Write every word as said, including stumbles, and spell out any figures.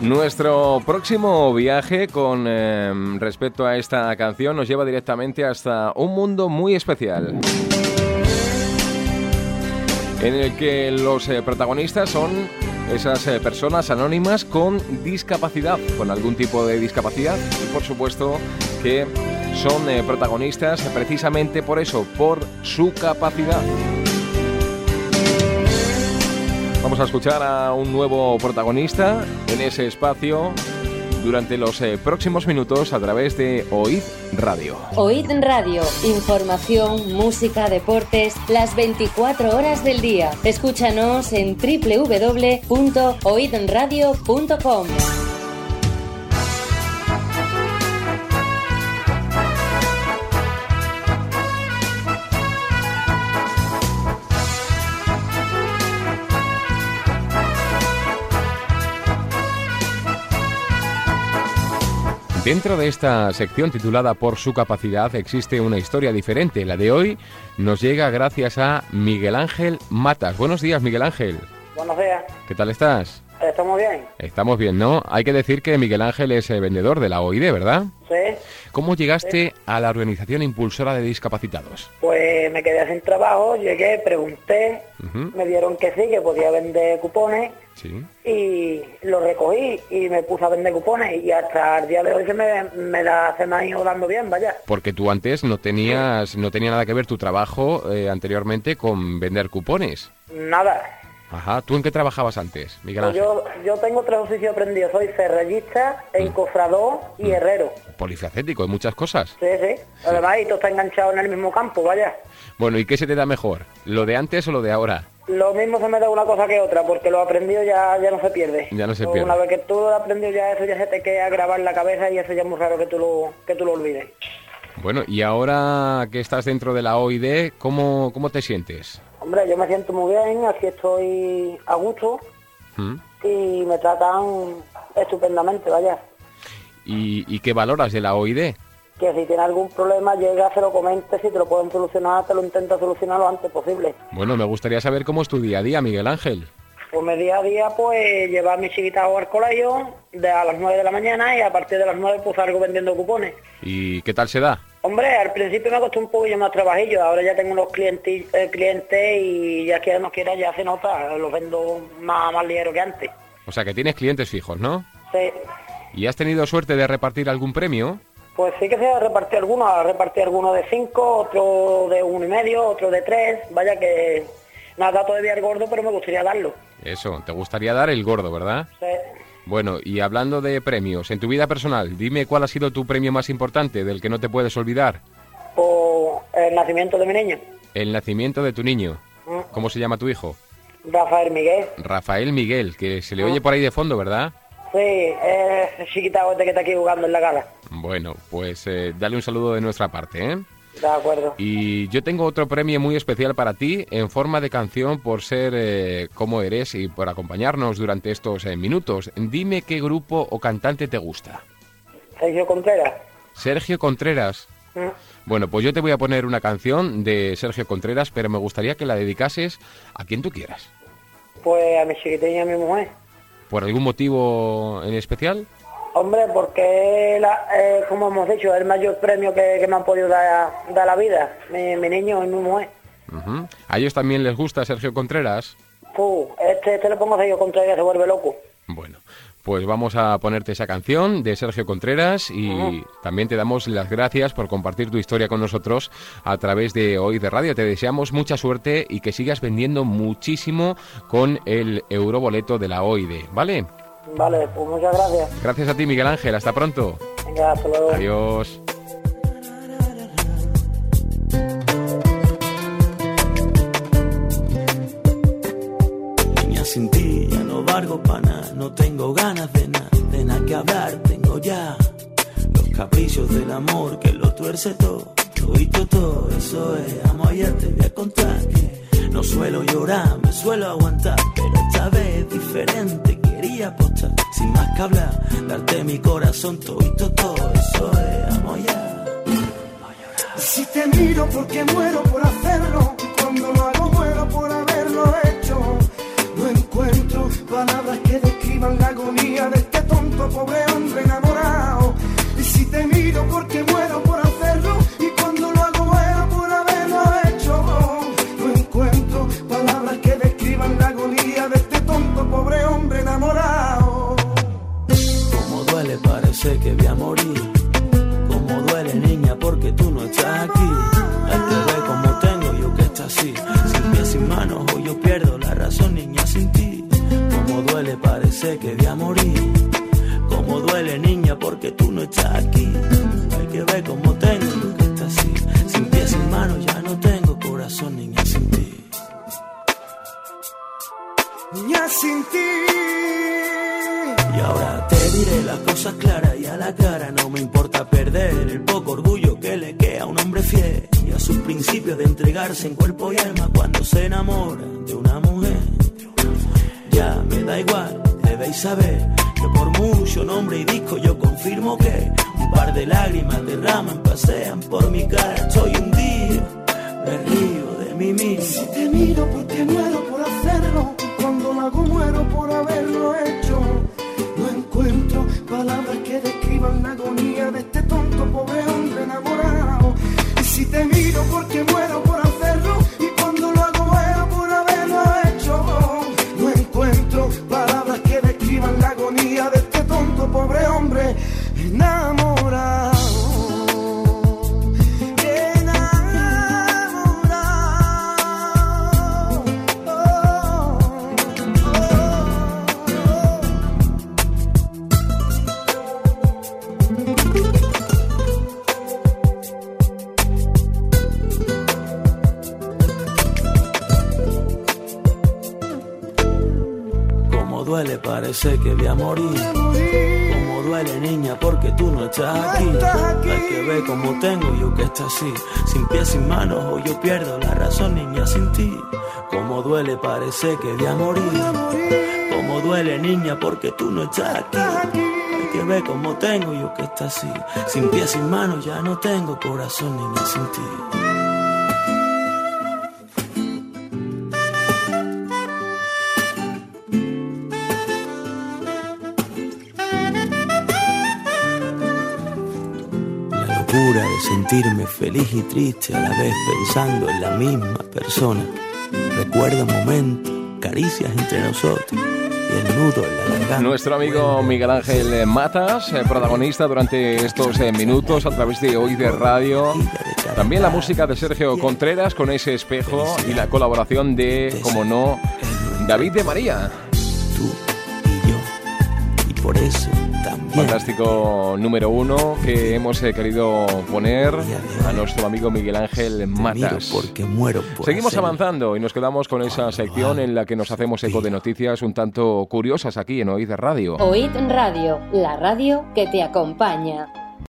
Nuestro próximo viaje con eh, respecto a esta canción nos lleva directamente hasta un mundo muy especial, en el que los eh, protagonistas son esas eh, personas anónimas con discapacidad, con algún tipo de discapacidad, y por supuesto que son eh, protagonistas precisamente por eso, por su capacidad. Vamos a escuchar a un nuevo protagonista en ese espacio durante los eh, próximos minutos a través de Oíd Radio. Oíd Radio, información, música, deportes, las veinticuatro horas del día. Escúchanos en doble u doble u doble u punto oid radio punto com. Dentro de esta sección titulada Por su capacidad existe una historia diferente. La de hoy nos llega gracias a Miguel Ángel Matas. Buenos días, Miguel Ángel. Buenos días. ¿Qué tal estás? ¿Estamos bien? Estamos bien, ¿no? Hay que decir que Miguel Ángel es eh, vendedor de la O I D, ¿verdad? Sí. ¿Cómo llegaste sí. a la Organización Impulsora de Discapacitados? Pues me quedé sin trabajo, llegué, pregunté, uh-huh. me dieron que sí, que podía vender cupones, sí. y lo recogí y me puse a vender cupones y hasta el día de hoy se me, me la se me ha ido dando bien, vaya. Porque tú antes no tenías, sí. no tenía nada que ver tu trabajo eh, anteriormente con vender cupones. Nada. Ajá, ¿tú en qué trabajabas antes, Miguel Ángel? Yo, yo tengo tres oficios aprendidos, soy ferrallista, encofrador y mm. herrero. Polifacético, hay muchas cosas. Sí, sí, además y todo está enganchado en el mismo campo, vaya. Bueno, ¿y qué se te da mejor? ¿Lo de antes o lo de ahora? Lo mismo se me da una cosa que otra, porque lo aprendido ya, ya no se pierde. Ya no se pierde. Una vez que tú lo has aprendido ya eso ya se te queda grabar en la cabeza y eso ya es muy raro que tú lo, que tú lo olvides. Bueno, y ahora que estás dentro de la O I D, ¿cómo, cómo te sientes? Hombre, yo me siento muy bien, aquí estoy a gusto ¿Mm? y me tratan estupendamente, vaya. ¿Y, ¿Y qué valoras de la O I D? Que si tienes algún problema, llega, se lo comentes, si te lo pueden solucionar, te lo intento solucionar lo antes posible. Bueno, me gustaría saber cómo es tu día a día, Miguel Ángel. Pues mi día a día, pues, llevar a mi chiquita al colegio de a las nueve de la mañana y a partir de las nueve, pues, salgo vendiendo cupones. ¿Y qué tal se da? Hombre, al principio me costó un poquillo más trabajillo, ahora ya tengo unos clientes, eh, clientes y ya que no quiera ya se nota, los vendo más, más ligero que antes. O sea, que tienes clientes fijos, ¿no? Sí. ¿Y has tenido suerte de repartir algún premio? Pues sí que se ha repartido algunos, ha repartido algunos de cinco, otro de uno y medio, otro de tres, vaya que nada todavía el gordo, pero me gustaría darlo. Eso, te gustaría dar el gordo, ¿verdad? Sí. Bueno, y hablando de premios, en tu vida personal, dime cuál ha sido tu premio más importante, del que no te puedes olvidar. Pues el nacimiento de mi niño. El nacimiento de tu niño. ¿Mm? ¿Cómo se llama tu hijo? Rafael Miguel. Rafael Miguel, que se le oye por ahí de fondo, ¿verdad? Sí, es el chiquitado este que está aquí jugando en la cara. Bueno, pues eh, dale un saludo de nuestra parte, ¿eh? De acuerdo. Y yo tengo otro premio muy especial para ti en forma de canción por ser eh, como eres y por acompañarnos durante estos eh, minutos. Dime qué grupo o cantante te gusta. Sergio Contreras. Sergio Contreras. ¿Mm? Bueno, pues yo te voy a poner una canción de Sergio Contreras, pero me gustaría que la dedicases a quien tú quieras. Pues a mi chiquitina y a mi mujer. ¿Por algún motivo en especial? Hombre, porque, la, eh, como hemos dicho, es el mayor premio que, que me han podido dar, dar la vida, mi, mi niño y mi mujer. Uh-huh. ¿A ellos también les gusta Sergio Contreras? Puh, este, este le pongo a Sergio Contreras, se vuelve loco. Bueno, pues vamos a ponerte esa canción de Sergio Contreras y uh-huh. también te damos las gracias por compartir tu historia con nosotros a través de Oíd Radio. Te deseamos mucha suerte y que sigas vendiendo muchísimo con el euroboleto de la O I D, ¿vale? Vale, pues muchas gracias. Gracias a ti, Miguel Ángel. Hasta pronto. Venga, hasta luego. Adiós. Niña, sin ti ya no valgo pa' nada. No tengo ganas de nada, de nada que hablar. Tengo ya los caprichos del amor que lo tuerce todo. Todito todo, eso es. Amor, ya te voy a contar que no suelo llorar, me suelo aguantar, pero esta vez es diferente. Quería apostar, sin más que hablar, darte mi corazón, todito todo, eso es, amor, ya. Si te miro porque muero por hacerlo, cuando lo hago muero por haberlo hecho. No encuentro palabras que describan la agonía de este todo. tonto pobre hombre enamorado. Y si te miro porque muero por hacerlo, y cuando lo hago muero por haberlo hecho. No encuentro palabras que describan la agonía de este tonto pobre hombre enamorado. Como duele, parece que voy a morir. Como duele, niña, porque tú no estás aquí. Hay que ver cómo tengo yo que está así, sin pies, sin manos, o yo pierdo la razón, niña, sin ti. Como duele, parece que voy a morir. Como duele, niña, porque tú no estás aquí. Hay que ver cómo tengo yo que está así, sin pies, sin manos, ya no tengo corazón, niña, sin ti. Niña, sin ti. Y ahora te diré las cosas claras y a la cara. No me importa perder el poco orgullo que le queda a un hombre fiel y a sus principios de entregarse en cuerpo y alma cuando se enamora de una mujer. Ya me da igual, debéis saber que por mucho nombre y disco yo confirmo que un par de lágrimas derraman, pasean por mi cara. Estoy hundido, me río de mí mismo. Si te miro porque muero por hacerlo, cuando lo hago muero por haberlo hecho. No encuentro palabras que describan la agonía de este tonto pobre hombre enamorado. Y si te miro porque muero por hacerlo, y cuando lo hago muero por haberlo hecho. No encuentro palabras que describan la agonía de este tonto pobre hombre enamorado. Duele, parece que voy a morir. Como duele, niña, porque tú no estás aquí. Hay que ver cómo tengo yo que está así, sin pies, sin manos, o yo pierdo la razón, niña, sin ti. Como duele, parece que voy a morir. Como duele, niña, porque tú no estás aquí. Hay que ver cómo tengo yo que está así, sin pies, sin manos, ya no tengo corazón, niña, sin ti. De sentirme feliz y triste a la vez pensando en la misma persona. Recuerda momentos, caricias entre nosotros y el nudo en la garganta. Nuestro amigo Miguel Ángel Matas, eh, protagonista durante estos eh, minutos a través de Hoy de Radio. También la música de Sergio Contreras con Ese espejo y la colaboración de, como no, David de María. Tú y yo, y por eso también. Fantástico número uno que hemos eh, querido poner a nuestro amigo Miguel Ángel Matas. Porque muero por Seguimos hacerlo. avanzando y nos quedamos con esa sección en la que nos hacemos eco de noticias un tanto curiosas aquí en Oíd Radio. Oíd Radio, la radio que te acompaña.